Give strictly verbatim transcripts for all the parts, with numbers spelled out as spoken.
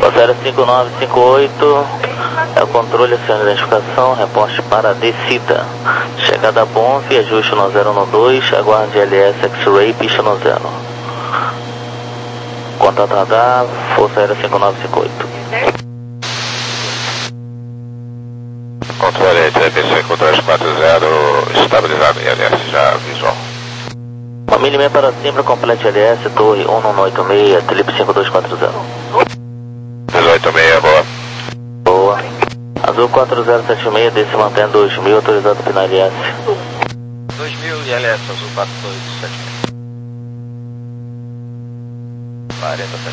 zero cinco nove cinco oito, é o controle, a sua identificação, reporte para descida. Chegada a Bonf, ajuste no zero um dois, aguarde L S X-Ray, pista no zero. Contato radar, Força Aérea cinco nove cinco oito. Controle T B cinco dois quatro zero, estabilizado em L S, já visual. Uma milha e meia para cima, complete L S, torre um um oito seis, Trip cinco dois quatro zero. dezoito seis, boa. Boa. Azul quatro zero sete seis, desse mantém dois mil, autorizado final L S. dois mil e L S, Azul quatro dois sete seis. quarenta sete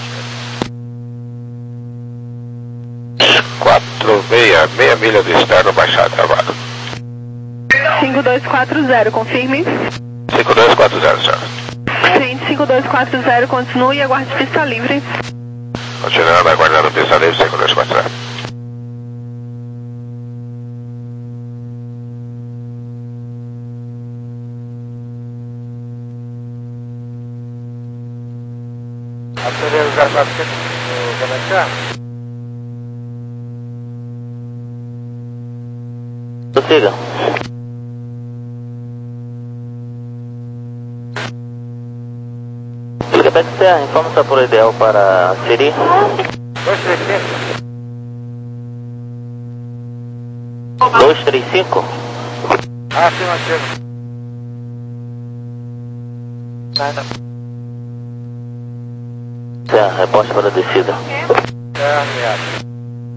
seis. quatro seis, meia milha do externo, baixar, travado. cinco dois quatro zero, confirme. cinco dois quatro zero, senhor. Sim, cinco dois quatro zero, continue e aguarde pista livre. Continuando, aguardando pista livre, cinco dois quatro zero. Acelera o zero quatro sete, começar? Prossiga. Quebec Serra, informa se por ideal para Siri. dois três cinco. dois três cinco? Ah, sim, mantido. Nada. Serra, reporte para a descida. É, ameaça.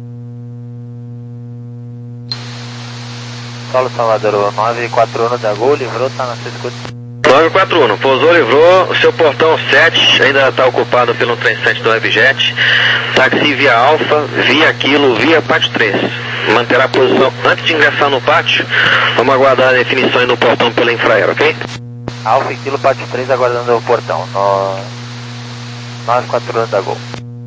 Paulo Salvador, nove quatro um da Gol, livrou, tá na cento e cinquenta. nove quatro um, pousou, livrou, o seu portão sete ainda está ocupado pelo trem sete do Webjet, táxi via Alfa, via Kilo, via Pátio três. Manterá a posição antes de ingressar no pátio, vamos aguardar a definição aí no portão pela Infraero, ok? Alfa e Kilo, Pátio três, aguardando o portão, no... nove quatro um da Gol.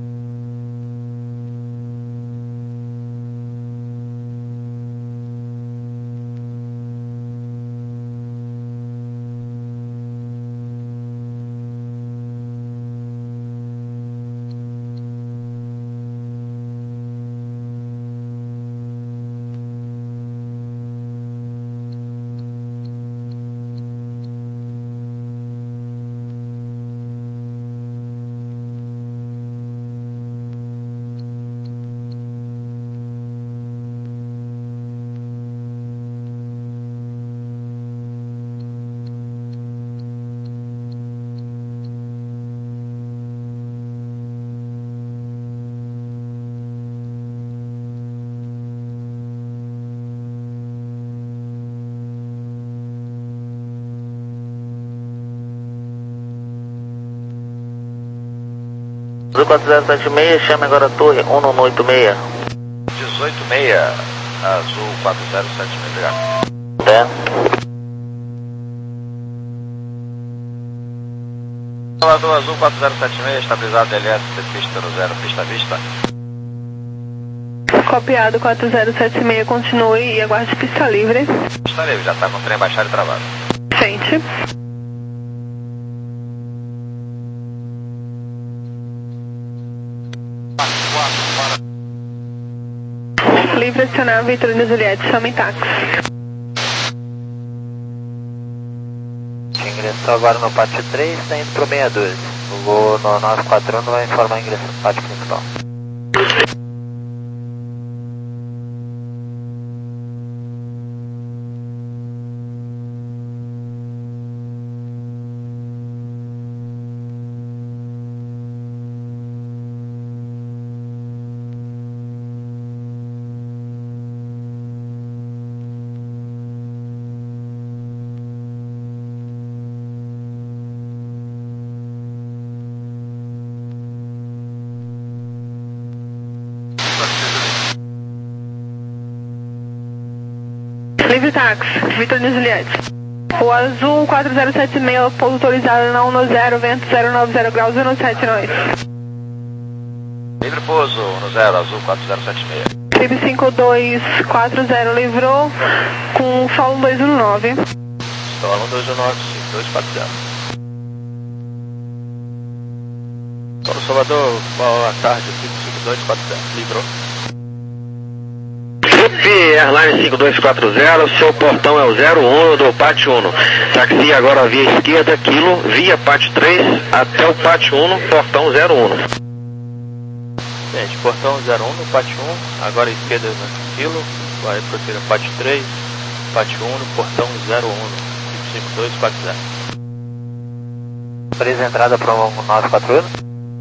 Azul quatro zero sete seis, chame agora a torre um um oito seis. dezoito seis, Azul quatro zero sete seis, obrigado. É. Salvador, Azul quatro zero sete seis, estabilizado L S, pista no zero, pista à vista. Copiado quatro zero sete seis, continue e aguarde pista livre. Pista livre, já está com o trem baixado e travado. Frente. Livre acionar Vitorino Juliette, chame táxi. Ingressou agora no Pátio três, está indo para o sessenta e dois. O voo no nove quatro um vai informar ingresso no pátio principal. Livre táxi, Vitorino Juliette. O Azul quatro zero sete seis, pouso autorizado na um zero, vento zero nove zero graus, um sete nós. Livre pouso, um zero, Azul quatro zero sete seis. Trip cinco dois quatro zero, livrou com solo dois um nove. Solo dois um nove, cinco dois quatro zero. Solo Salvador, boa tarde, cinco cinco dois quatro zero, livrou. F Airline cinco dois quatro zero, seu portão é o zero um do pátio um. Taxi agora via esquerda, quilo, via pátio três, até o pátio um, portão zero um. Gente, portão zero um no pátio um, agora esquerda no quilo, vai prosseguir no pátio três, pátio um no portão zero um, cinco cinco dois quatro zero. três entrada para o nove quatro um.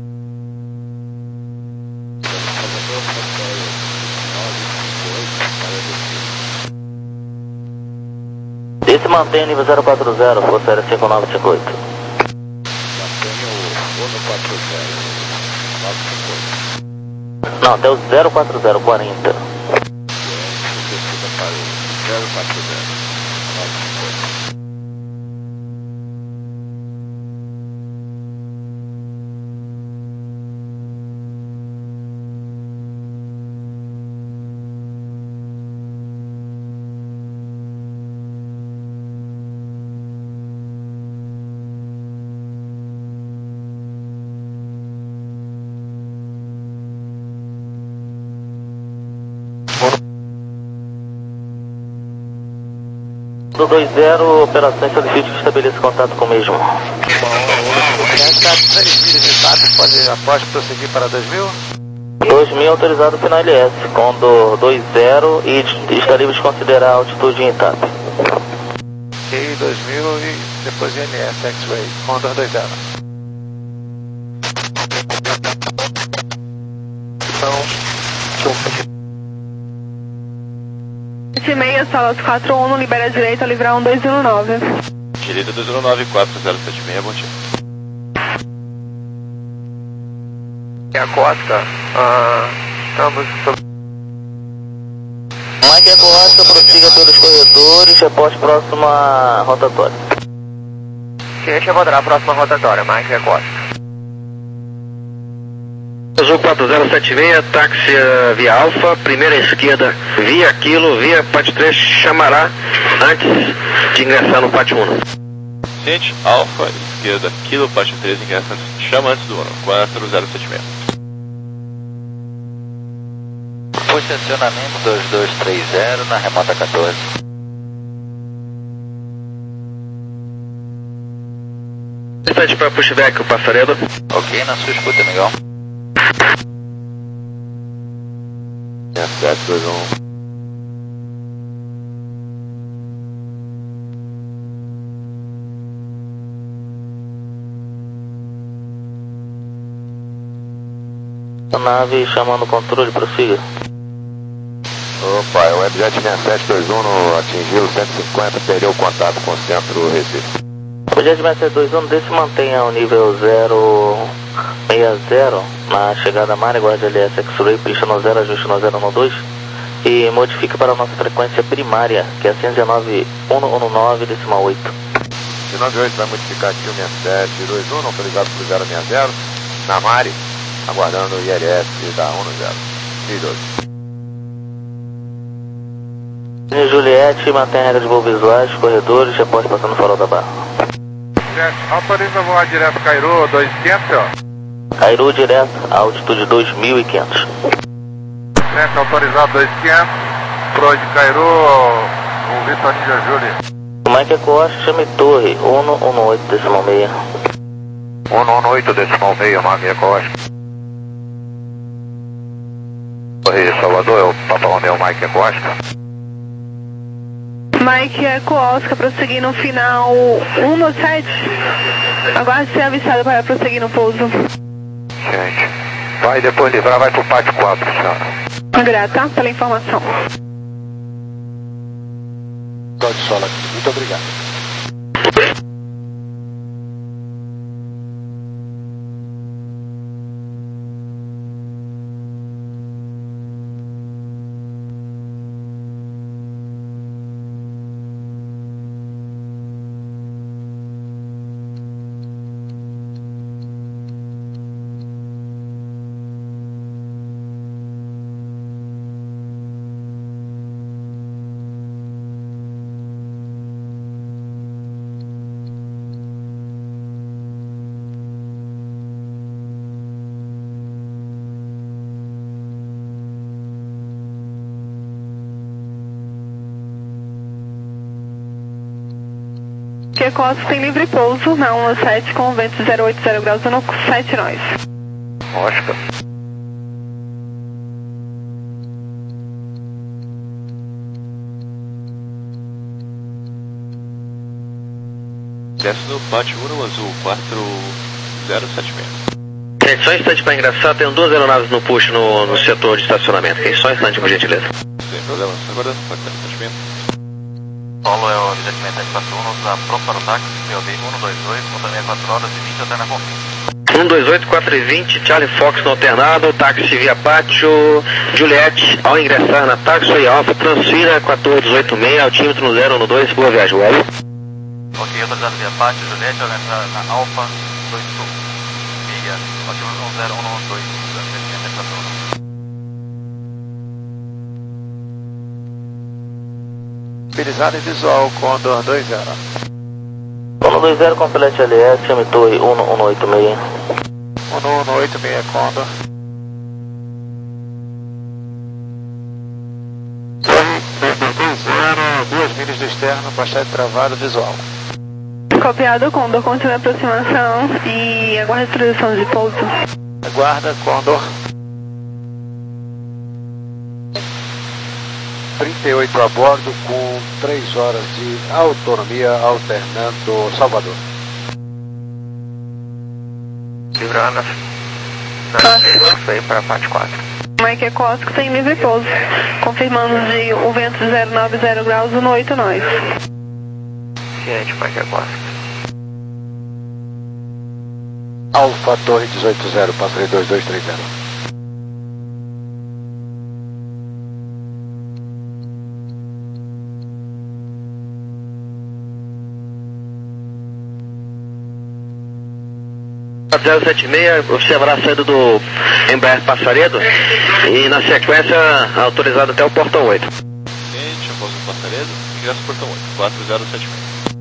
Esse mantém nível zero quatro zero, Força Aérea cinco nove cinco oito. Não, até o zero quatro zero quarenta. Do dois zero, operações solicite que estabeleça contato com o mesmo. três milhas de tato, pode após prosseguir para dois mil? dois mil autorizado final L S, Condor dois zero e está livre de considerar a altitude em I T A P. Ok, dois mil e depois N S X-Ray, Condor dois zero. sete seis, salas quatro um, libera a direita, livrar um dois um nove. Direita dois um nove, quatro zero sete seis, bom dia. E a Costa, ah, estamos sobre... Mike Costa, prossiga pelos corredores, reporte próximo à rotatória. Deixa eu voltar a próxima rotatória, Mike Costa. Azul quatro zero sete seis, táxi uh, via Alfa, primeira esquerda via Quilo, via pátio três, chamará antes de ingressar no pátio um. Gente, Alfa, esquerda, Kilo, pátio três, ingressando, chama antes do um, quatro zero sete seis. Posicionamento dois dois três zero na remota quatorze. Instante para pushback, o passaredo. Ok, na sua escuta, amigão. sete dois um. A nave chamando o controle, prossiga. Opa, é o Webjet sessenta e sete dois um atingiu cento e cinquenta, perdeu o contato com o centro Recife. O Jet sessenta e sete dois um desse mantenha o nível zero seis zero na chegada Mare, guarda L S X-Ray, pista no zero, ajuste no zero um dois e modifique para a nossa frequência primária, que é cento e dezenove ponto cento e nove decimal oito. cento e noventa e oito vai modificar aqui o sessenta e sete dois um, não foi ligado para o zero seis zero, na Mare, aguardando o I L S da um zero. E doze. Juliette, mantém a regra de voo visuais, corredores, reporte passando fora da barra. Autoriza voar direto Cairu, dois mil e quinhentos, ó. Cairu direto, altitude dois mil e quinhentos. Certo, autorizado dois mil e quinhentos, pro de Cairu, o Vitor Ninja Júlia. Mike Costa, chame torre, um um oito decimal seis. um um oito decimal seis, Mike Costa. Torre de Salvador, é o Papa Romeu Mike Costa. Mike Eco Oscar, prosseguir no final um no sete. Aguarde ser avisado para prosseguir no pouso. Gente, vai depois livrar, vai pro pátio quatro, senhora. Grata pela informação. Pode sola aqui, muito obrigado. Que é Costa tem livre pouso na um sete com vento zero oito zero graus no sete nós. Oscar. Desce no pátio um azul, quatro zero sete seis. Gente, só um instante para engraçar, tem duas aeronaves no push no, no setor de estacionamento. Okay? Só um instante, por gentileza. Sem problema, agora pode ter sentimento. Paulo é o descimento da espaço um, da pronto para o táxi, P O B um dois oito, companhia quatro horas e vinte até na confirma. um dois oito, quatro e vinte, Charlie Fox no alternado, táxi via pátio, Juliette, ao ingressar na Taxiway Alpha, transfira quatorze dezoito seis, altímetro no zero um dois, boa viagem, Web. Ok, autorizado via pátio, Juliette, ao ingressar na Alpha, dois sul, milha, altímetro no zero um dois, descimento da espaço um. Utilizado em visual, Condor dois zero. um dois zero, complete L S, Mitoi um um oito seis. um um oito seis, Condor. dois zero, duas milhas do externo, bastante travado, visual. Copiado, Condor, continua a aproximação e aguarda a autorização de pouso. Aguarda, Condor. trinta e oito a bordo com três horas de autonomia alternando Salvador. Livrando. Foi para a parte quatro. Mike Ecosco tem livre pouso, confirmando de o vento zero nove zero graus no oito nós. Ciente, Mike Ecosco. Alfa Torre dezoito zero, passarei dois dois três zero. zero sete seis, observará a saída do Embraer Passaredo e na sequência autorizado até o portão oito. Gente, após o Passaredo, ingresso portão oito, quatro zero sete seis.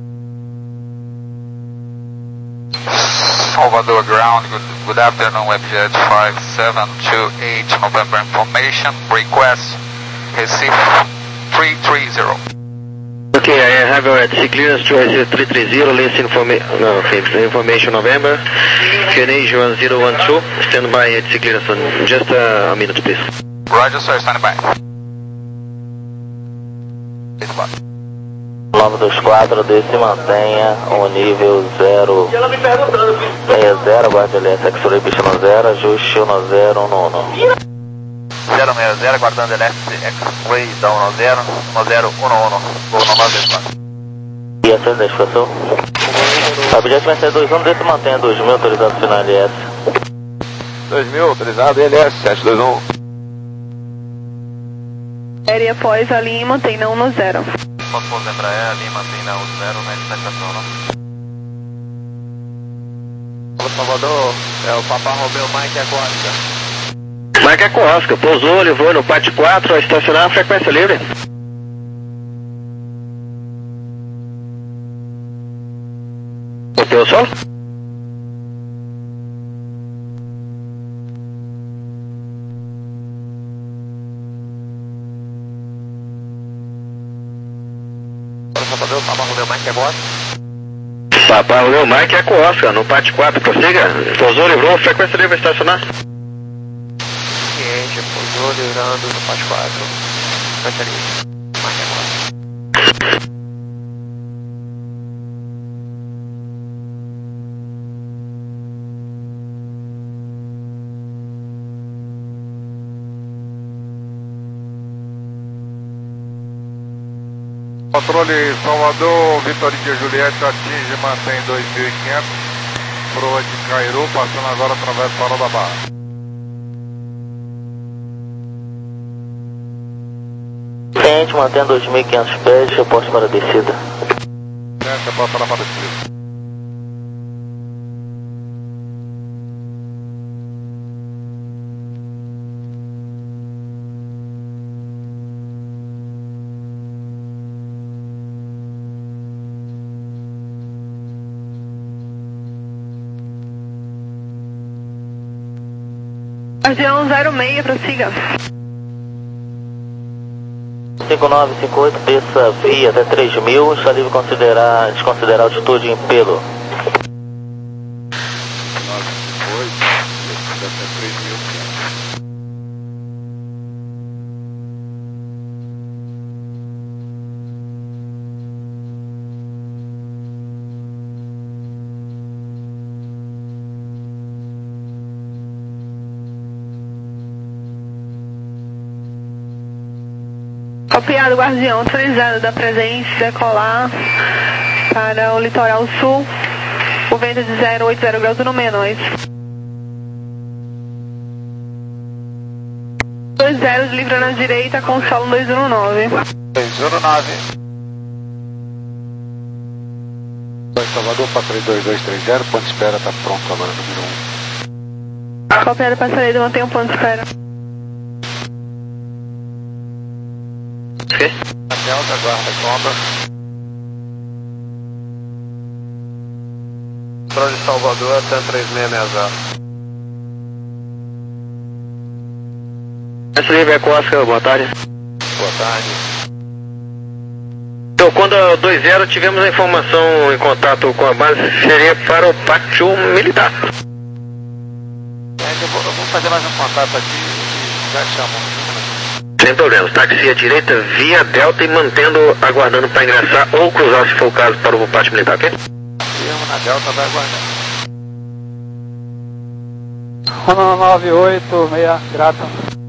Salvador ground, good, good afternoon, WebJet five seven two eight, November information, request, receive three three zero. Okay, I have your at sea clearance to receive three three zero, list information, no, okay, information November, Q N A one zero one two, stand by at sea clearance, on just uh, a minute please. Roger, sir, stand by. nove dois quatro, desce e mantenha o nível zero seis zero, aguarde L S, X-Ray, pista no zero, ajuste no zero um um. zero seis zero, guardando L S, X-Ray, da um zero, um zero um um, vou no nove dois quatro. E essa identificação? Objeto vai ser dois um, desce e mantenha dois mil, autorizado final L S. dois mil, autorizado L S, sete dois um. Aérea após a linha e mantém na um no zero. Posso pouso Embraer, ali, mantém na um zero, na estação, não? Alô, Salvador, é o Papa Romeu Mike Acosta. Mike Acosta, pousou, levou no pátio quatro, a estacionar a frequência livre. Botei o sol? Salvador, Papa Romeu Mike Acosta. Papai Romeu Mike Acosta, no pátio quatro, prossiga. Pousou, livrou, frequência livre, estacionar. Ciente, pousou, livrando no pátio quatro. Frequência livre, Mike Acosta. Controle Salvador, Vitoríndia Juliette atinge e mantém dois mil e quinhentos. Proa de Cairu, passando agora através do Farol da Barra. Ciente, mantém dois mil e quinhentos pés, reporte para a descida. Ciente, reporte para a descida. Guardião zero seis, prossiga. cinco nove cinco oito, desça via até três mil, está livre considerar, desconsiderar altitude em pelo. nove cinco oito, desça até três mil. Copiado, Guardião, autorizado da presença, decolar para o litoral sul, o vento de zero oito zero graus no meia nós. dois zero, livre na direita, com solo dois um nove. dois um nove. Salvador, passarei dois dois três zero, ponto de espera está pronto agora, número um. Copiado, passarei, mantém um ponto de espera. A Delta, guarda, compra. Controle de Salvador, até três seis seis zero. Essa livre é Cosca, boa tarde. Boa tarde. Então, quando a dois zero tivemos a informação em contato com a base, seria para o pátio militar. É, eu, vou, eu vou fazer mais um contato aqui e já chamo. Sem problemas, táxi à direita via Delta e mantendo, aguardando para ingressar ou cruzar, se for o caso, para o pátio militar, ok? Firma na Delta, vai aguardar. um nove oito seis, grato.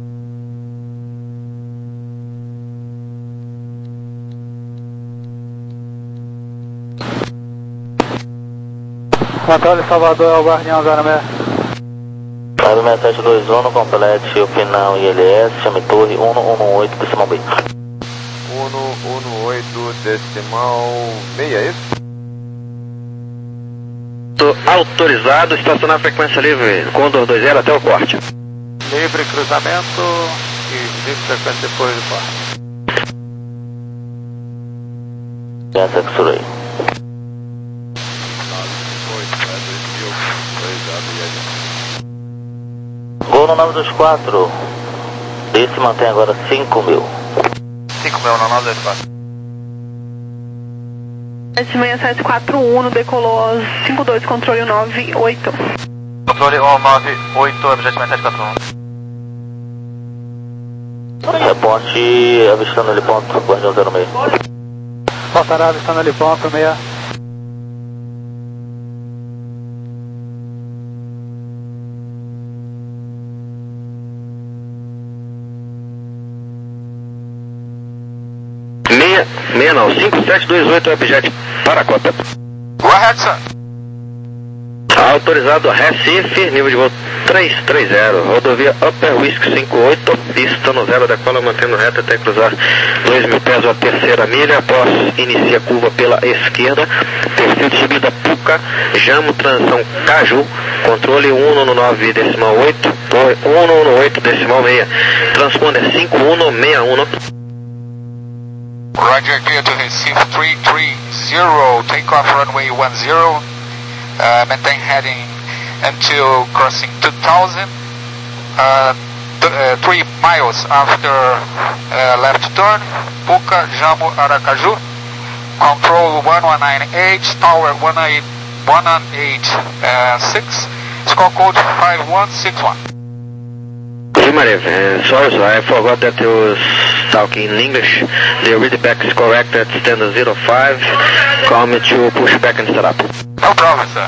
Controle Salvador, é o Guardião zero seis. zero seis sete dois um, complete o final I L S, chame torre um um oito, decimal B. um um oito, decimal seis, é isso? Tô autorizado, estacionar a frequência livre, Condor dois zero até o corte. Livre cruzamento e livre frequência depois do corte. Essa X-Ray. Gol no nove dois quatro, esse mantém agora cinco mil. cinco mil no nove dois quatro. sete seis sete quatro um, decolou aos cinco dois, controle nove oito. Controle um nove oito, objeto seis sete quatro um. Reporte avistando ele ponto, Guardião zero seis. Portará avistando ali ponto seis. Meia, meia não, cinco sete dois oito, objeto para a cota. Go ahead, sir. Autorizado Recife, nível de voo três três zero, rodovia Upper Whisky cinco oito, pista no zero, decola mantendo reta até cruzar dois mil pés a terceira milha, após inicia a curva pela esquerda, perfil de subida Puca, Jamo, transição Caju, controle um um nove decimal oito, torre um um oito decimal seis, transponder cinco um seis um. Roger, clear to Recife three three zero, takeoff runway one zero, uh, maintain heading until crossing two thousand, uh, th uh, three miles after uh, left turn, Puca, Jamo, Aracaju, control one one nine eight, tower one eight six, score code five one six one. Maria, uh, sorry, so I forgot that you was talking in English. The readback is correct at standard zero five. Call me to push back and start up. No problem, sir.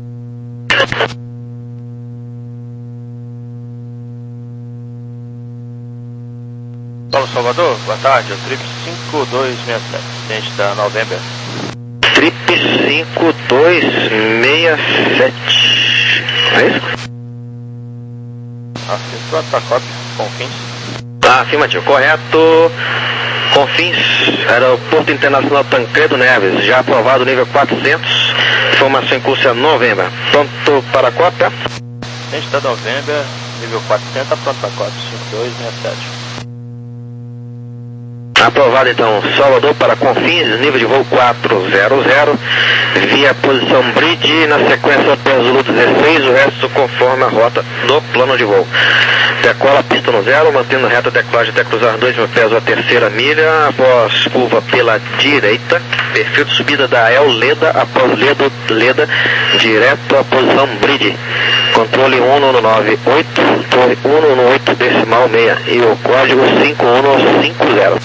Paulo Salvador, boa tarde, é o Trip cinco dois seis sete, cliente da November. Trip cinco dois seis sete, é isso? Acertou a tua cópia, Confins. Ah, afirmativo, correto. Confins, Aeroporto Internacional Tancredo Neves, já aprovado nível quatrocentos, informação em curso é November. Pronto para a cópia? Cliente da November, nível quatrocentos, pronto para a cópia, cinco dois seis sete. Aprovado então, Salvador para Confins, nível de voo quatrocentos, via posição bridge, na sequência P Zulu dezesseis, o resto conforme a rota do plano de voo. Decola pista no zero, mantendo reta decolagem até cruzar dois mil pés a terceira milha, após curva pela direita, perfil de subida da El Leda, após Leda, Leda direto à posição bridge. Controle um um nove oito, torre um um oito decimal seis e o código cinco um cinco zero.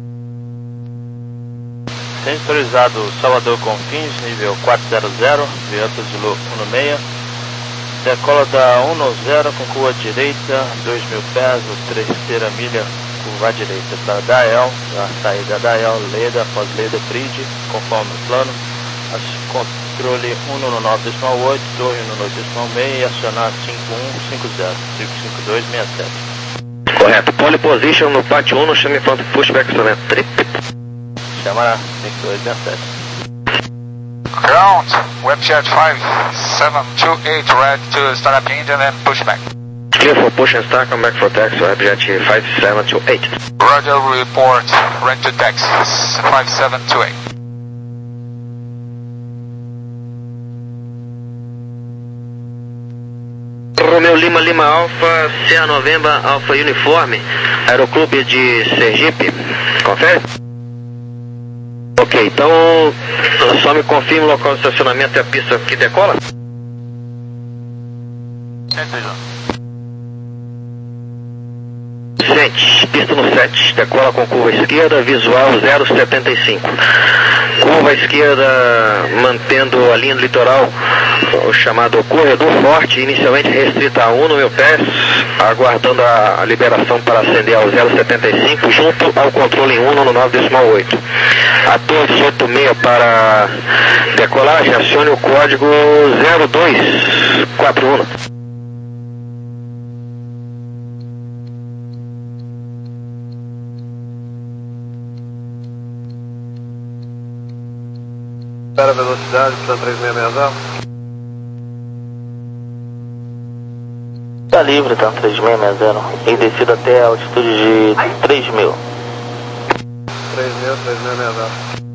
Sensorizado Salvador Confins, nível quatrocentos, Vieta Zulu um seis. Decola da um zero com curva direita, dois mil pés, terceira milha, curva direita para Dael, a saída Dael, Leda, após Leda Bridge, conforme o plano. Controle um um nove decimal oito, torre um um oito decimal seis e acionar cinco um cinco zero, cinco cinco dois seis sete. Correto, pole position no Pat um, no chame pronto, pushback instrumento trip. Chamará cinco dois seis sete. Ground, Webjet five seven two eight, ready to start up the engine and push back. Clear for push and start, come back for taxi, Webjet five seven two eight. Roger, report, ready to taxi, five seven two eight. Romeu Lima Lima Alfa, C A November Alfa Uniforme, Aeroclube de Sergipe, confere? Ok, então só me confirma o local de estacionamento e a pista que decola? Gente, pista no sete, decola com curva esquerda, visual zero setenta e cinco. Curva esquerda mantendo a linha do litoral, o chamado corredor forte, inicialmente restrita a um mil pés, aguardando a liberação para ascender ao zero setenta e cinco, junto ao controle um um nove decimal oito. A torre dezoito seis para decolagem, acione o código zero dois quatro um. Espera a velocidade, para três seis seis zero. Tá livre, tá três seis seis zero. E descida até a altitude de três mil. três mil, três seis seis zero.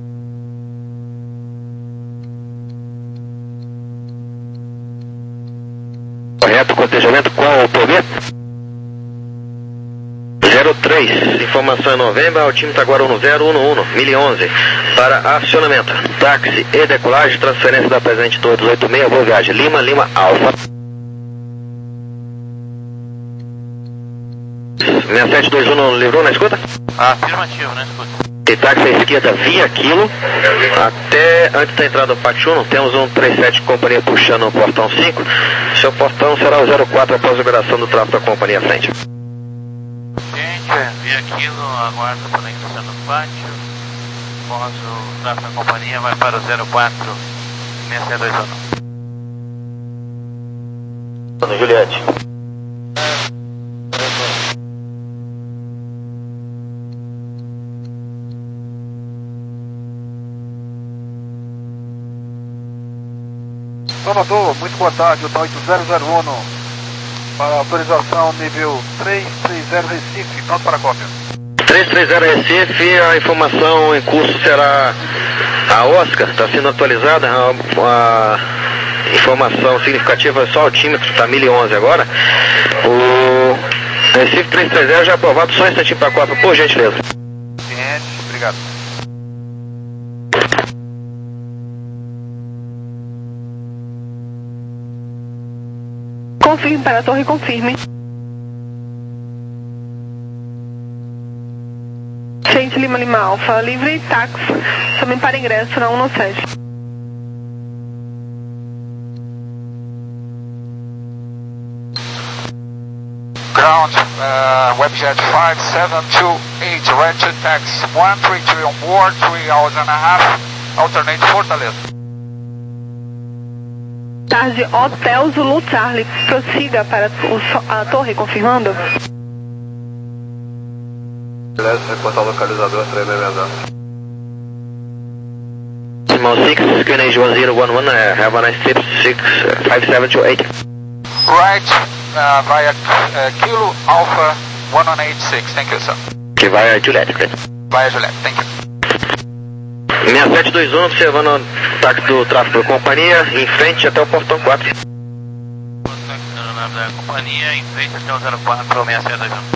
Correto, cotejamento, qual o problema? zero três, informação em novembro, altímetro agora um zero um um, mil e onze, para acionamento, táxi e decolagem, transferência da presente torre dezoito seis, boa viagem, Lima, Lima, Alfa. seis sete dois um não livrou na escuta? Afirmativo, na escuta. E táxi à esquerda via quilo, até antes da entrada do Pat um, temos um trinta e sete companhia puxando o portão cinco, seu portão será o zero quatro após a liberação do tráfego da companhia à frente. Via aquilo, aguarda a conexão no pátio. Após o tráfego da companhia, vai para o zero quatro seis seis dois um. Ana Juliette. Salvador, muito boa tarde, hotel oito zero zero um. Para autorização nível trezentos e trinta Recife, pronto para a cópia. trezentos e trinta Recife, a informação em curso será a Oscar, está sendo atualizada, a, a informação significativa é só o altímetro, está mil e onze agora. O Recife trezentos e trinta já é aprovado, só um instantinho para a cópia, por gentileza. Ciente, obrigado. Confirme para a torre, confirme. Gente, Lima Lima Alfa, livre táxi, também para ingresso na um sete. Ground, uh, Webjet five seven two eight, ready to taxi, one three three on board, three hours and a half, alternate Fortaleza. Tarde, Hotel Zulu Charlie, prossiga para o, a torre, confirmando. Beleza, reportar o localizador três seis seis zero. Small six, Q N H one zero one one, uh, have a nice trip, six five seven two eight. Right, uh, via uh, Kilo Alpha one one eight six, thank you sir. Que vai a Juliette, Via Juliette, thank you. seis sete dois um, observando o táxi do tráfego da companhia, em frente até o portão quatro. Da companhia, em frente até o zero quatro seis sete dois um.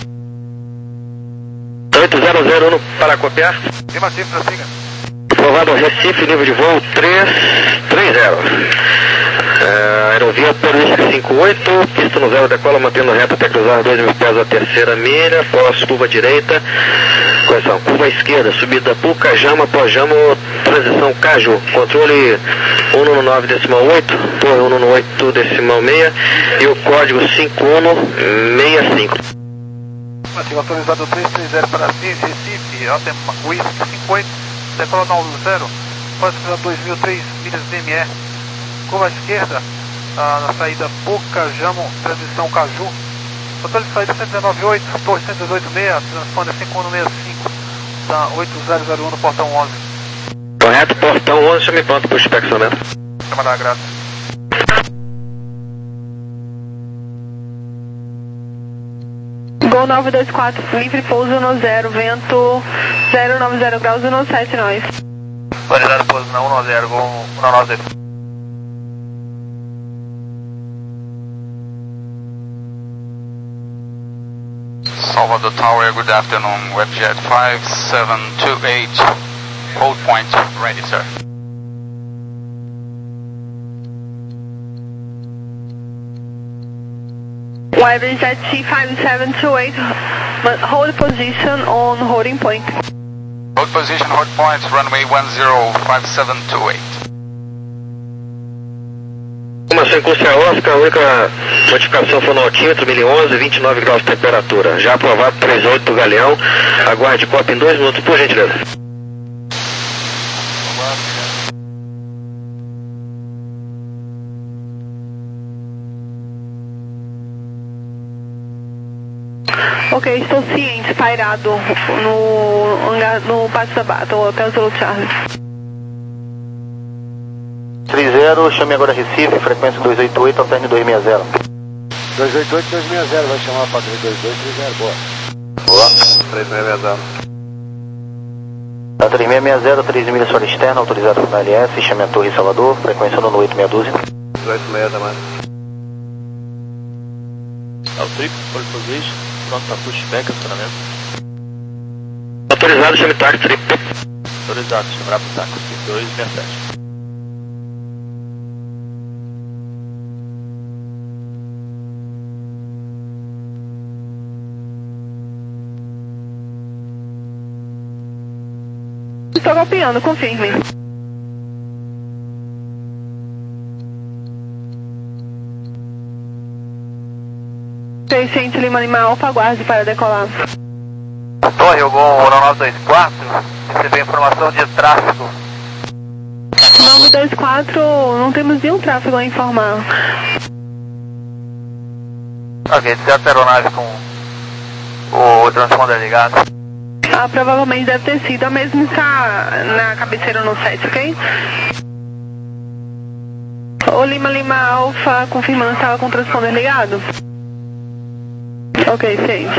oito zero zero um para copiar. Afirmativo, prossiga. Aprovado Recife, nível de voo três três zero. Uh, aerovia Paulista cinco oito, pista no zero, decola mantendo reta até cruzar dois mil pés a terceira milha, após curva direita, correção, curva esquerda, subida Pucajama, Pojama, transição Caju, controle cento e nove decimal oito, torre cento e oito decimal seis e o código cinco um seis cinco. Afirmativo, autorizado três três zero para Recife, Altem Whisky cinco oito, decola nove zero, pode cruzar dois mil três milhas D M E. Curva esquerda, ah, na saída Pucajamo, transição Caju. Controle de saída cento e dezenove oito, torre cento e dezoito seis, transponder cinco um seis cinco, da oito zero zero um no portão onze. Correto, portão onze, chame pronto para o inspecionamento. Chamada grata. Gol nove dois quatro, livre pouso no zero, vento zero nove zero graus no sete nós. Validado pouso na um zero, Gol um nove zero. Salvador Tower, good afternoon, Webjet five seven two eight, hold point, ready sir. Webjet five seven two eight, hold position on holding point. Hold position, hold point, runway one zero five seven two eight. Informação em curso é Oscar, a única modificação foi no altímetro, mil e onze, vinte e nove graus de temperatura. Já aprovado três oito Galeão, aguarde cópia em dois minutos, por gentileza. Ok, estou ciente, pairado no, hangar, no Pátio Sabato, Hotel Zulu Charlie. três zero, chame agora Recife, frequência dois oito oito, alterne dois seis zero. dois oito oito, dois seis zero, vai chamar para três dois dois, três zero, boa. Boa. três seis zero. A três seis seis zero, três milhas fora externa, autorizado para L S, chame a Torre Salvador, frequência no oito seis doze. oito seis também. É o trip, pole position, pronto para pushback, acionamento. Autorizado, chame táxi, trip. Autorizado, chamar para o táxi, dois seis sete. Estou copiando, confirme. seiscentos Lima Lima Alfa, aguarde para decolar. Torre, o Gol um nove dois quatro, recebeu informação de tráfego. nove dois quatro, não temos nenhum tráfego a informar. Ok, certo, aeronave com o transponder ligado. Ah, provavelmente deve ter sido, a mesma está na cabeceira no sete, ok? O Lima Lima Alfa, confirmando se estava com o transponder ligado. Ok, seis.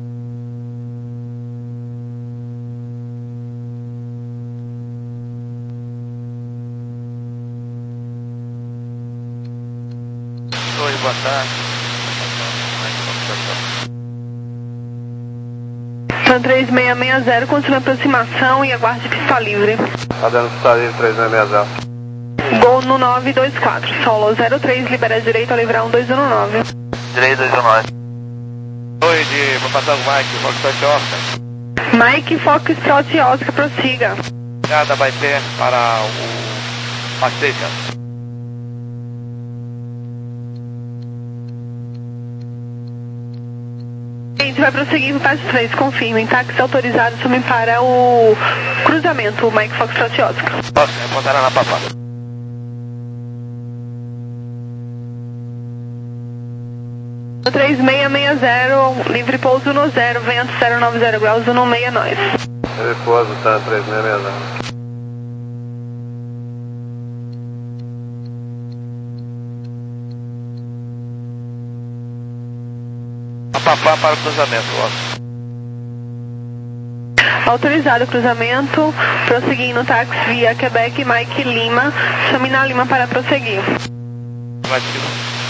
Oi, boa tarde. São três seis seis zero, continua a aproximação e aguarde pista livre. Tá dando pista livre três seis seis zero. Gol no nove dois quatro, solo zero três, libera direito a livrar um dois um nove. Direito dois um nove. Oi, de, vou passar o Mike, Foxtrot Oscar. Mike, Foxtrot Oscar, prossiga. Chegada vai ter para o Passeja. A gente vai prosseguir para o passo três, confirmem, táxi autorizado, sume para o cruzamento, Mike Foxtrot Oscar. Oscar, apontará na papada. três seis seis zero, livre pouso no zero, vento zero nove zero graus, no seis nós. Ele pouso, tá, três seis seis zero. Papapá para o cruzamento, Oscar. Autorizado cruzamento, prosseguindo táxi via Quebec Mike Lima, chame na Lima para prosseguir. Afirmativo.